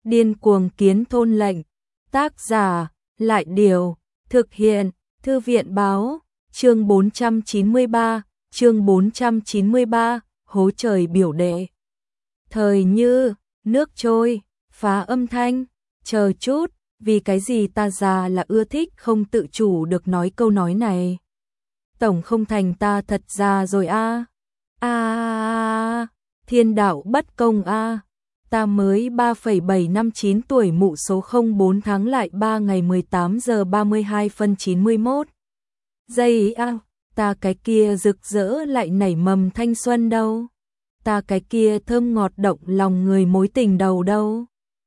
Điên cuồng kiến thôn lệnh. Tác giả, Lại Điều. Thực hiện, Thư viện Báo. Chương 493, chương 493, hố trời biểu đệ. Thời như, nước trôi, phá âm thanh, chờ chút, vì cái gì ta già là ưa thích không tự chủ được nói câu nói này. Tổng không thành ta thật già rồi a. Thiên đạo bất công a. Ta mới 3,759 tuổi mụ số 04 tháng lại 3 ngày 18 giờ 32 phân 91 giây a. Ta cái kia rực rỡ lại nảy mầm thanh xuân đâu. Ta cái kia thơm ngọt động lòng người mối tình đầu đâu.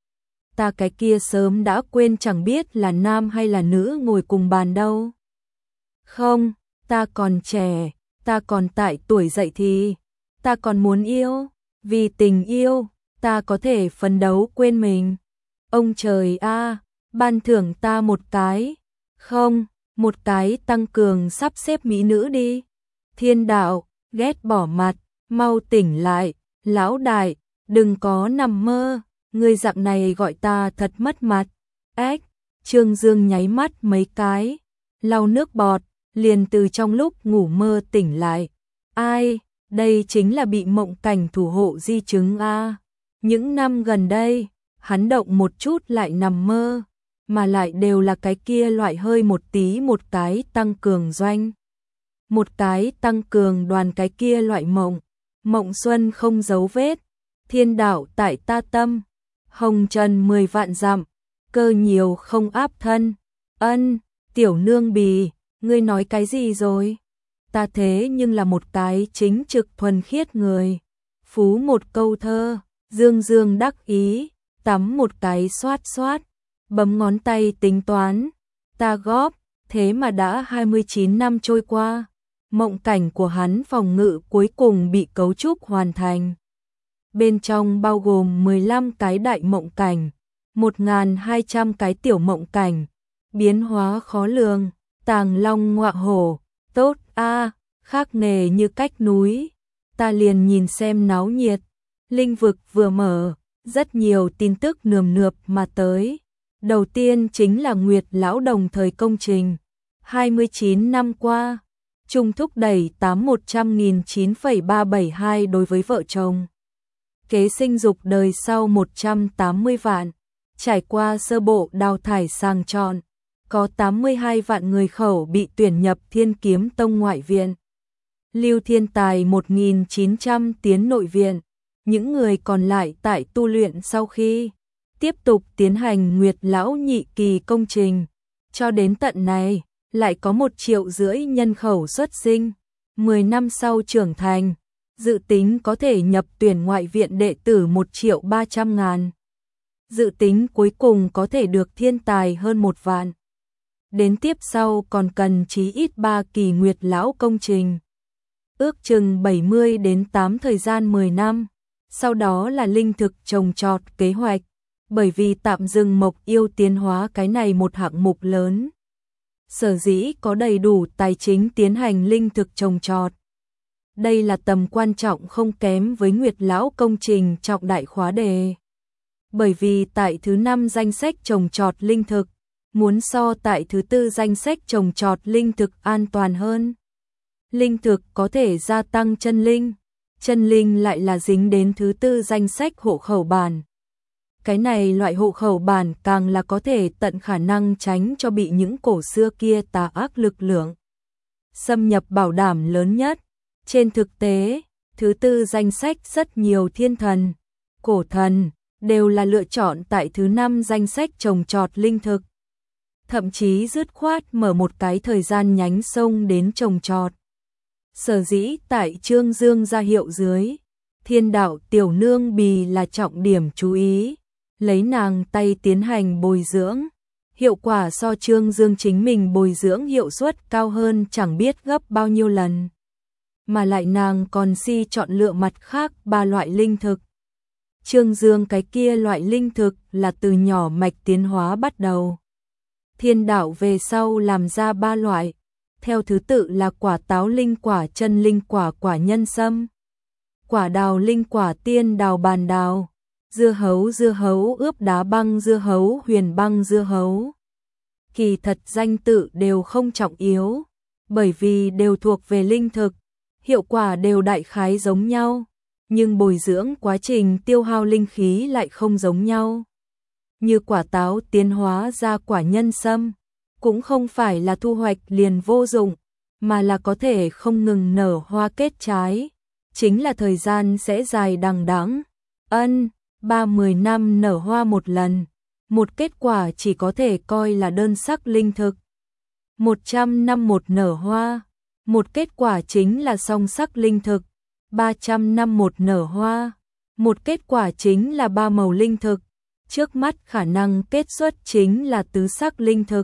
Ta cái kia sớm đã quên chẳng biết là nam hay là nữ ngồi cùng bàn đâu. Không, ta còn trẻ, ta còn tại tuổi dậy thì, ta còn muốn yêu, vì tình yêu, ta có thể phấn đấu quên mình. Ông trời a, ban thưởng ta một cái, không, một cái tăng cường sắp xếp mỹ nữ đi. Thiên đạo, ghét bỏ mặt, mau tỉnh lại, lão đại, đừng có nằm mơ, người dạng này gọi ta thật mất mặt. Ếch, Trương Dương nháy mắt mấy cái, lau nước bọt, liền từ trong lúc ngủ mơ tỉnh lại. Ai, đây chính là bị mộng cảnh thủ hộ di chứng a. Những năm gần đây, hắn động một chút lại nằm mơ, mà lại đều là cái kia loại hơi một tí một cái tăng cường doanh. Một cái tăng cường đoàn cái kia loại mộng. Mộng xuân không dấu vết, thiên đạo tại ta tâm, hồng trần 10 vạn dặm, cơ nhiều không áp thân. Ân, tiểu nương bì, ngươi nói cái gì rồi? Ta thế nhưng là một cái chính trực thuần khiết người. Phú một câu thơ, dương dương đắc ý, tắm một cái xoát xoát, bấm ngón tay tính toán, ta góp, thế mà đã 29 năm trôi qua. Mộng cảnh của hắn phòng ngự cuối cùng bị cấu trúc hoàn thành. Bên trong bao gồm 15 cái đại mộng cảnh, 1.200 cái tiểu mộng cảnh, biến hóa khó lường, tàng long ngọa hổ, tốt a, khác nghề như cách núi. Ta liền nhìn xem náo nhiệt, linh vực vừa mở, rất nhiều tin tức nườm nượp mà tới. Đầu tiên chính là Nguyệt lão đồng thời công trình, 29 năm qua. Trung thúc đẩy 8.100.9,372 đối với vợ chồng. Kế sinh dục đời sau 180 vạn, trải qua sơ bộ đào thải sàng chọn, có 82 vạn người khẩu bị tuyển nhập Thiên Kiếm Tông ngoại viện. Lưu Thiên Tài 1.900 tiến nội viện, những người còn lại tại tu luyện sau khi tiếp tục tiến hành Nguyệt lão nhị kỳ công trình. Cho đến tận này, lại có 1,5 triệu nhân khẩu xuất sinh, 10 năm sau trưởng thành, dự tính có thể nhập tuyển ngoại viện đệ tử 1.300.000. Dự tính cuối cùng có thể được thiên tài hơn 1 vạn. Đến tiếp sau còn cần chí ít 3 kỳ Nguyệt lão công trình. Ước chừng 70 đến 8 thời gian 10 năm, sau đó là linh thực trồng trọt kế hoạch, bởi vì tạm dừng mộc yêu tiến hóa cái này một hạng mục lớn. Sở dĩ có đầy đủ tài chính tiến hành linh thực trồng trọt. Đây là tầm quan trọng không kém với Nguyệt lão công trình trọng đại khóa đề. Bởi vì tại thứ 5 danh sách trồng trọt linh thực, muốn so tại thứ 4 danh sách trồng trọt linh thực an toàn hơn. Linh thực có thể gia tăng chân linh lại là dính đến thứ 4 danh sách hộ khẩu bản. Cái này loại hộ khẩu bản càng là có thể tận khả năng tránh cho bị những cổ xưa kia tà ác lực lượng xâm nhập bảo đảm lớn nhất. Trên thực tế, thứ 4 danh sách rất nhiều thiên thần, cổ thần, đều là lựa chọn tại thứ 5 danh sách trồng trọt linh thực. Thậm chí dứt khoát mở một cái thời gian nhánh sông đến trồng trọt. Sở dĩ tại Trương Dương ra hiệu dưới, thiên đạo tiểu nương bì là trọng điểm chú ý. Lấy nàng tay tiến hành bồi dưỡng, hiệu quả so Trương Dương chính mình bồi dưỡng hiệu suất cao hơn chẳng biết gấp bao nhiêu lần. Mà lại nàng còn chọn lựa mặt khác 3 loại linh thực. Trương Dương cái kia loại linh thực là từ nhỏ mạch tiến hóa bắt đầu. Thiên đạo về sau làm ra 3 loại, theo thứ tự là quả táo linh quả, chân linh quả, quả nhân sâm, quả đào linh quả, tiên đào bàn đào. dưa hấu ướp đá băng, dưa hấu huyền băng, dưa hấu. Kỳ thật danh tự đều không trọng yếu, bởi vì đều thuộc về linh thực, hiệu quả đều đại khái giống nhau, nhưng bồi dưỡng quá trình tiêu hao linh khí lại không giống nhau. Như quả táo tiến hóa ra quả nhân sâm, cũng không phải là thu hoạch liền vô dụng, mà là có thể không ngừng nở hoa kết trái, chính là thời gian sẽ dài đằng đẵng. 30 năm nở hoa một lần, một kết quả chỉ có thể coi là đơn sắc linh thực. 100 năm một nở hoa, một kết quả chính là song sắc linh thực. 300 năm một nở hoa, một kết quả chính là ba màu linh thực. Trước mắt khả năng kết xuất chính là tứ sắc linh thực.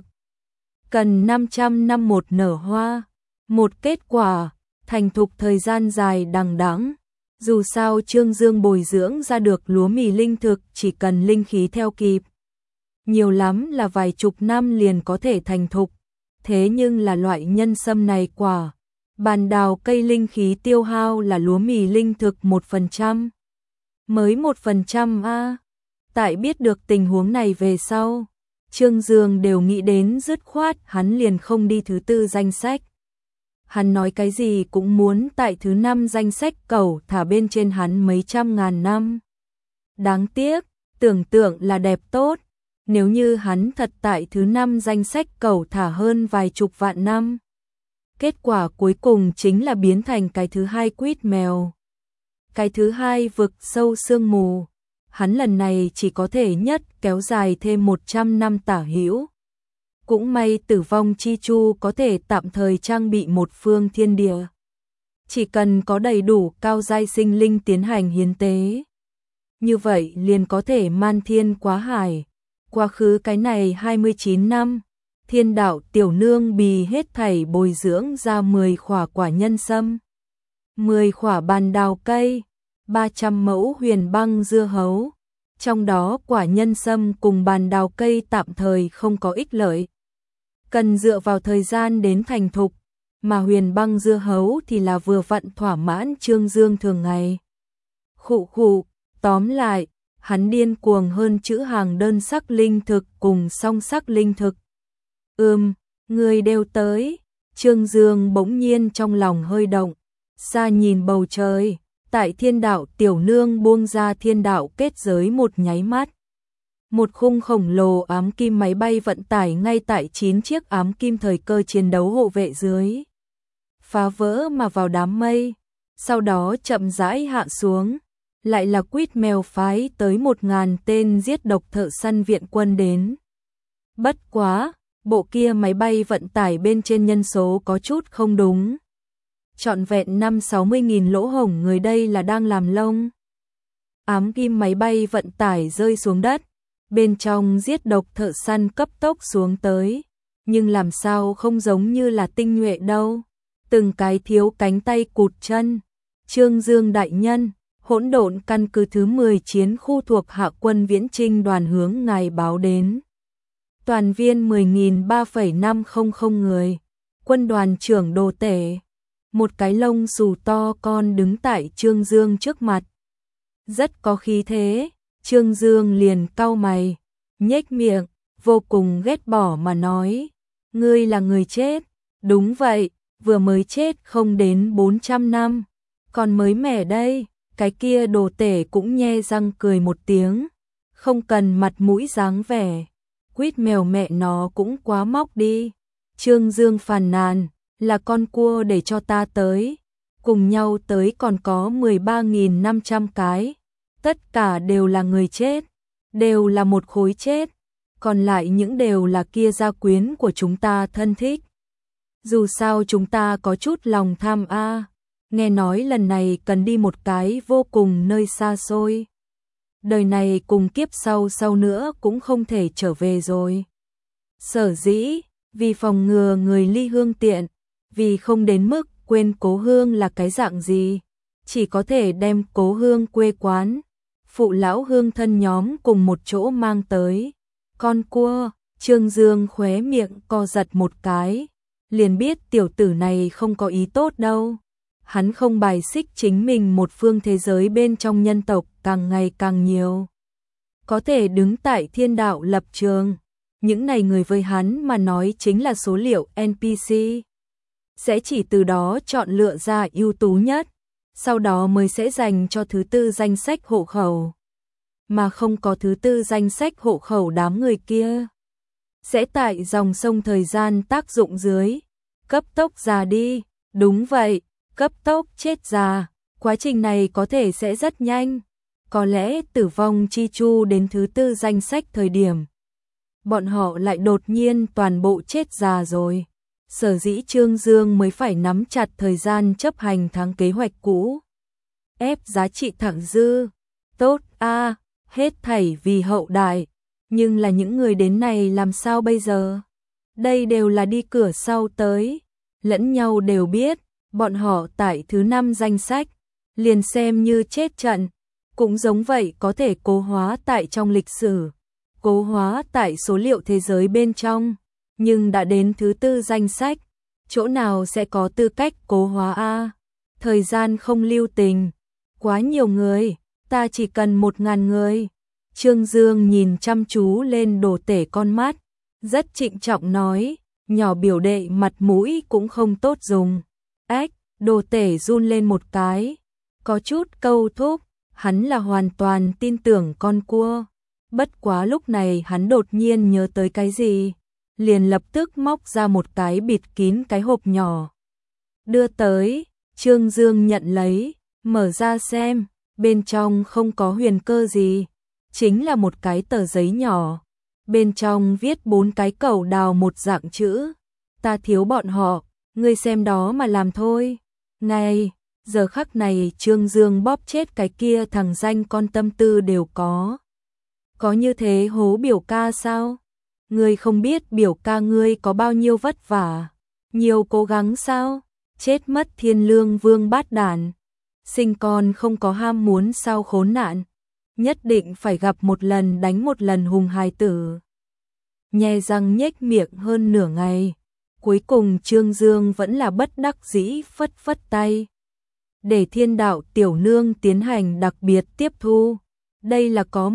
Cần 500 năm một nở hoa, một kết quả, thành thục thời gian dài đằng đẵng. Dù sao Trương Dương bồi dưỡng ra được lúa mì linh thực chỉ cần linh khí theo kịp. Nhiều lắm là vài chục năm liền có thể thành thục. Thế nhưng là loại nhân sâm này quả, bàn đào cây linh khí tiêu hao là lúa mì linh thực 1%. Mới 1% a. Tại biết được tình huống này về sau, Trương Dương đều nghĩ đến dứt khoát hắn liền không đi thứ tư danh sách. Hắn nói cái gì cũng muốn tại thứ 5 danh sách cẩu thả bên trên hắn mấy trăm ngàn năm. Đáng tiếc, tưởng tượng là đẹp tốt, nếu như hắn thật tại thứ 5 danh sách cẩu thả hơn vài chục vạn năm. Kết quả cuối cùng chính là biến thành cái thứ 2 quýt mèo. Cái thứ 2 vực sâu sương mù. Hắn lần này chỉ có thể nhất kéo dài thêm 100 năm tả hữu. Cũng may Tử Vong Chi Chu có thể tạm thời trang bị một phương thiên địa. Chỉ cần có đầy đủ cao giai sinh linh tiến hành hiến tế. Như vậy liền có thể man thiên quá hải. Quá khứ cái này 29 năm, Thiên Đạo Tiểu Nương bì hết thảy bồi dưỡng ra 10 khỏa quả nhân sâm, 10 khỏa bàn đào cây, 300 mẫu huyền băng dưa hấu. Trong đó quả nhân sâm cùng bàn đào cây tạm thời không có ích lợi, cần dựa vào thời gian đến thành thục, mà huyền băng dưa hấu thì là vừa vặn thỏa mãn Trương Dương thường ngày. Khụ khụ, tóm lại, hắn điên cuồng hơn chữ hàng đơn sắc linh thực cùng song sắc linh thực. Người đều tới. Trương Dương bỗng nhiên trong lòng hơi động, xa nhìn bầu trời, tại Thiên Đạo Tiểu Nương buông ra thiên đạo kết giới một nháy mắt. Một khung khổng lồ ám kim máy bay vận tải ngay tại 9 chiếc ám kim thời cơ chiến đấu hộ vệ dưới. Phá vỡ mà vào đám mây, sau đó chậm rãi hạ xuống. Lại là quýt mèo phái tới 1000 tên giết độc thợ săn viện quân đến. Bất quá, bộ kia máy bay vận tải bên trên nhân số có chút không đúng. Trọn vẹn 50-60.000 lỗ hổng người đây là đang làm lông. Ám kim máy bay vận tải rơi xuống đất, bên trong giết độc thợ săn cấp tốc xuống tới, nhưng làm sao không giống như là tinh nhuệ đâu. Từng cái thiếu cánh tay cụt chân. Trương Dương đại nhân, Hỗn Độn căn cứ thứ 10 chiến khu thuộc Hạ quân viễn trinh đoàn hướng ngài báo đến. Toàn viên 10.3,500 người. Quân đoàn trưởng Đồ Tể. Một cái lông xù to con đứng tại Trương Dương trước mặt. Rất có khí thế, Trương Dương liền cau mày, nhếch miệng, vô cùng ghét bỏ mà nói. Ngươi là người chết. Đúng vậy, vừa mới chết không đến 400 năm. Còn mới mẻ đây. Cái kia Đồ Tể cũng nhe răng cười một tiếng. Không cần mặt mũi dáng vẻ. Quýt mèo mẹ nó cũng quá móc đi. Trương Dương phàn nàn, là con cua để cho ta tới. Cùng nhau tới còn có 13.500 cái. Tất cả đều là người chết. Đều là một khối chết. Còn lại những đều là kia gia quyến của chúng ta thân thích. Dù sao chúng ta có chút lòng tham a. Nghe nói lần này cần đi một cái vô cùng nơi xa xôi. Đời này cùng kiếp sau nữa cũng không thể trở về rồi. Sở dĩ, vì phòng ngừa người ly hương tiện, vì không đến mức quên cố hương là cái dạng gì, chỉ có thể đem cố hương quê quán, phụ lão hương thân nhóm cùng một chỗ mang tới. Con cua, Trương Dương khóe miệng co giật một cái, liền biết tiểu tử này không có ý tốt đâu. Hắn không bài xích chính mình một phương thế giới bên trong nhân tộc càng ngày càng nhiều. có thể đứng tại thiên đạo lập trường. Những này người với hắn mà nói chính là số liệu NPC. Sẽ chỉ từ đó chọn lựa ra ưu tú nhất, sau đó mới sẽ dành cho thứ tư danh sách hộ khẩu. Mà không có thứ tư danh sách hộ khẩu đám người kia sẽ tại dòng sông thời gian tác dụng dưới, cấp tốc già đi. Đúng vậy, cấp tốc chết già. Quá trình này có thể sẽ rất nhanh. Có lẽ tử vong chi chu đến thứ tư danh sách thời điểm bọn họ lại đột nhiên toàn bộ chết già rồi. Sở dĩ Trương Dương mới phải nắm chặt thời gian chấp hành tháng kế hoạch cũ. Ép giá trị thẳng dư. Tốt a, hết thảy vì hậu đại. Nhưng là những người đến này làm sao bây giờ? Đây đều là đi cửa sau tới. Lẫn nhau đều biết, bọn họ tại thứ 5 danh sách. Liền xem như chết trận. Cũng giống vậy có thể cố hóa tại trong lịch sử. Cố hóa tại số liệu thế giới bên trong. Nhưng đã đến thứ tư danh sách, chỗ nào sẽ có tư cách cố hóa a? Thời gian không lưu tình, quá nhiều người, ta chỉ cần 1000 người. Trương Dương nhìn chăm chú lên đồ tể con mắt, rất trịnh trọng nói, nhỏ biểu đệ mặt mũi cũng không tốt dùng. Ách, đồ tể run lên một cái, có chút câu thúc, hắn là hoàn toàn tin tưởng con cua. Bất quá lúc này hắn đột nhiên nhớ tới cái gì, liền lập tức móc ra một cái bịt kín cái hộp nhỏ. Đưa tới, Trương Dương nhận lấy, mở ra xem, bên trong không có huyền cơ gì, chính là một cái tờ giấy nhỏ. Bên trong viết 4 cái cẩu đào một dạng chữ. Ta thiếu bọn họ, ngươi xem đó mà làm thôi. Ngay, giờ khắc này Trương Dương bóp chết cái kia thằng danh con tâm tư đều có. Có như thế hố biểu ca sao? Ngươi không biết biểu ca ngươi có bao nhiêu vất vả, nhiều cố gắng sao? Chết mất thiên lương vương bát đản. Sinh con không có ham muốn sao khốn nạn. Nhất định phải gặp một lần đánh một lần hùng hài tử. Nhe răng nhếch miệng hơn nửa ngày. Cuối cùng Trương Dương vẫn là bất đắc dĩ phất phất tay. Để thiên đạo tiểu nương tiến hành đặc biệt tiếp thu. Đây là có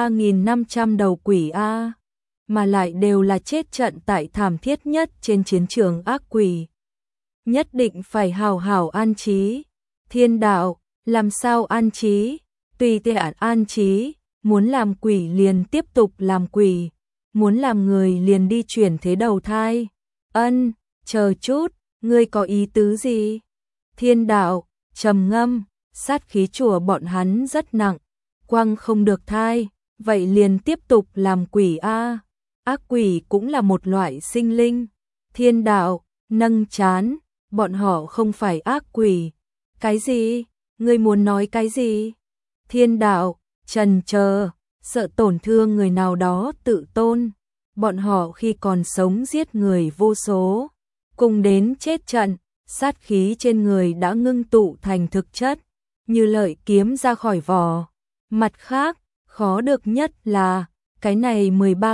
13.500 đầu quỷ A. Mà lại đều là chết trận tại thảm thiết nhất trên chiến trường ác quỷ. Nhất định phải hào hào an trí. Thiên đạo, làm sao an trí? Tùy tiện an trí, muốn làm quỷ liền tiếp tục làm quỷ, muốn làm người liền đi chuyển thế đầu thai. Ân, chờ chút, ngươi có ý tứ gì? Thiên đạo, trầm ngâm, sát khí chùa bọn hắn rất nặng, quăng không được thai, vậy liền tiếp tục làm quỷ a. Ác quỷ cũng là một loại sinh linh. Thiên đạo, nâng chán, bọn họ không phải ác quỷ. Cái gì? Ngươi muốn nói cái gì? Thiên đạo, trần chờ, sợ tổn thương người nào đó tự tôn. Bọn họ khi còn sống giết người vô số, cùng đến chết trận, sát khí trên người đã ngưng tụ thành thực chất, như lợi kiếm ra khỏi vỏ. Mặt khác, khó được nhất là, cái này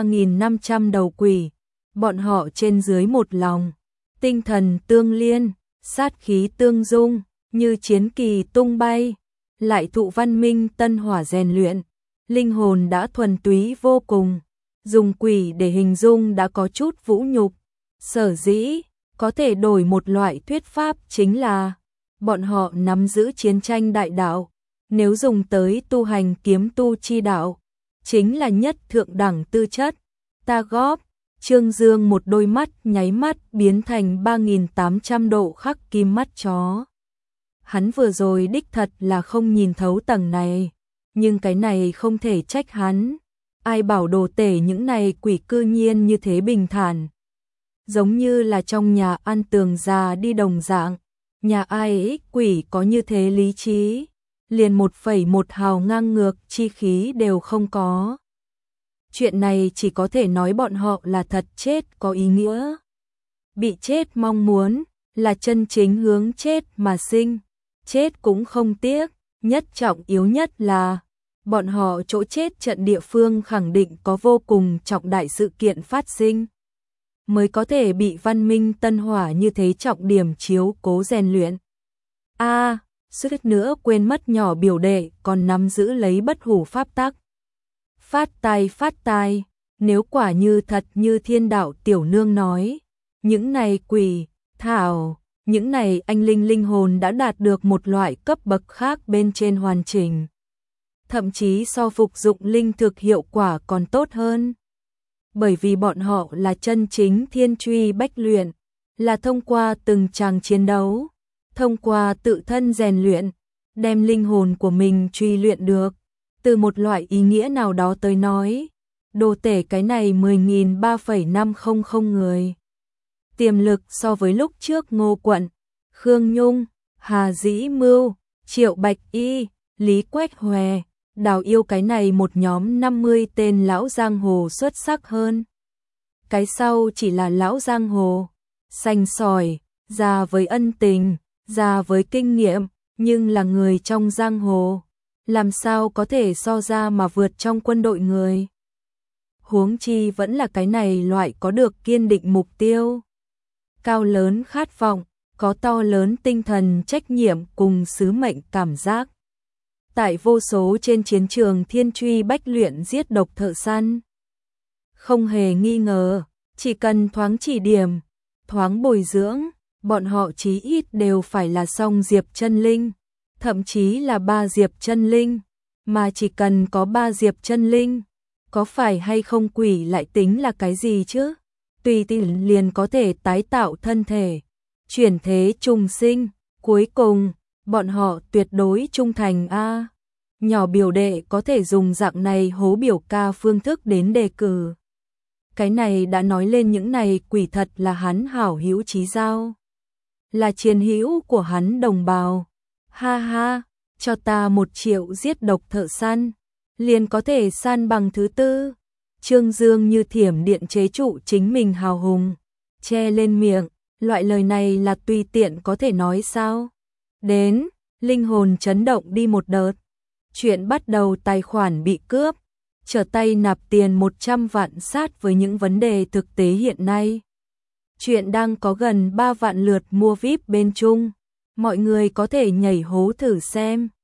13.500 đầu quỷ, bọn họ trên dưới một lòng, tinh thần tương liên, sát khí tương dung, như chiến kỳ tung bay, lại thụ văn minh tân hỏa rèn luyện, linh hồn đã thuần túy vô cùng, dùng quỷ để hình dung đã có chút vũ nhục. Sở dĩ, có thể đổi một loại thuyết pháp chính là, bọn họ nắm giữ chiến tranh đại đạo, nếu dùng tới tu hành kiếm tu chi đạo, chính là nhất thượng đẳng tư chất. Ta góp, Trương Dương một đôi mắt nháy mắt biến thành 3.800 độ khắc kim mắt chó. Hắn vừa rồi đích thật là không nhìn thấu tầng này, nhưng cái này không thể trách hắn. Ai bảo đồ tể những này quỷ cư nhiên như thế bình thản. Giống như là trong nhà ăn tường già đi đồng dạng, nhà ai ấy quỷ có như thế lý trí, liền 1,1 hào ngang ngược chi khí đều không có. Chuyện này chỉ có thể nói bọn họ là thật chết có ý nghĩa. Bị chết mong muốn, là chân chính hướng chết mà sinh. Chết cũng không tiếc, nhất trọng yếu nhất là bọn họ chỗ chết trận địa phương khẳng định có vô cùng trọng đại sự kiện phát sinh, mới có thể bị văn minh tân hỏa như thế trọng điểm chiếu cố rèn luyện. Suýt nữa quên mất nhỏ biểu đệ còn nắm giữ lấy bất hủ pháp tắc. phát tài, nếu quả như thật như thiên đạo tiểu nương nói, những này quỷ, thảo, những này anh linh hồn đã đạt được một loại cấp bậc khác bên trên hoàn chỉnh. Thậm chí so phục dụng linh thực hiệu quả còn tốt hơn. Bởi vì bọn họ là chân chính thiên truy bách luyện, là thông qua từng tràng chiến đấu, thông qua tự thân rèn luyện, đem linh hồn của mình truy luyện được. Từ một loại ý nghĩa nào đó tới nói, đồ tể cái này 10.3,500 người. Tiềm lực so với lúc trước Ngô Quận, Khương Nhung, Hà Dĩ Mưu, Triệu Bạch Y, Lý Quách Hòe, Đào Yêu cái này một nhóm 50 tên lão giang hồ xuất sắc hơn. Cái sau chỉ là lão giang hồ, xanh sỏi, già với ân tình, già với kinh nghiệm, nhưng là người trong giang hồ, làm sao có thể so ra mà vượt trong quân đội người. Huống chi vẫn là cái này loại có được kiên định mục tiêu, cao lớn khát vọng, có to lớn tinh thần trách nhiệm cùng sứ mệnh cảm giác. Tại vô số trên chiến trường thiên truy bách luyện giết độc thợ săn. Không hề nghi ngờ, chỉ cần thoáng chỉ điểm, thoáng bồi dưỡng, bọn họ chí ít đều phải là song diệp chân linh, thậm chí là 3 diệp chân linh, mà chỉ cần có 3 diệp chân linh, có phải hay không quỷ lại tính là cái gì chứ? Tùy tiện liền có thể tái tạo thân thể, chuyển thế trùng sinh, cuối cùng, bọn họ tuyệt đối trung thành a. Nhỏ biểu đệ có thể dùng dạng này hố biểu ca phương thức đến đề cử. Cái này đã nói lên những này quỷ thật là hắn hảo hữu chí giao, là chiến hữu của hắn đồng bào. Ha ha, cho ta 1 triệu giết độc thợ săn, liền có thể san bằng thứ tư. Trương Dương như thiểm điện chế trụ chính mình hào hùng, che lên miệng, loại lời này là tùy tiện có thể nói sao? Đến, linh hồn chấn động đi một đợt. Chuyện bắt đầu tài khoản bị cướp, trở tay nạp tiền 100 vạn sát với những vấn đề thực tế hiện nay. Chuyện đang có gần 3 vạn lượt mua VIP bên Trung, mọi người có thể nhảy hố thử xem.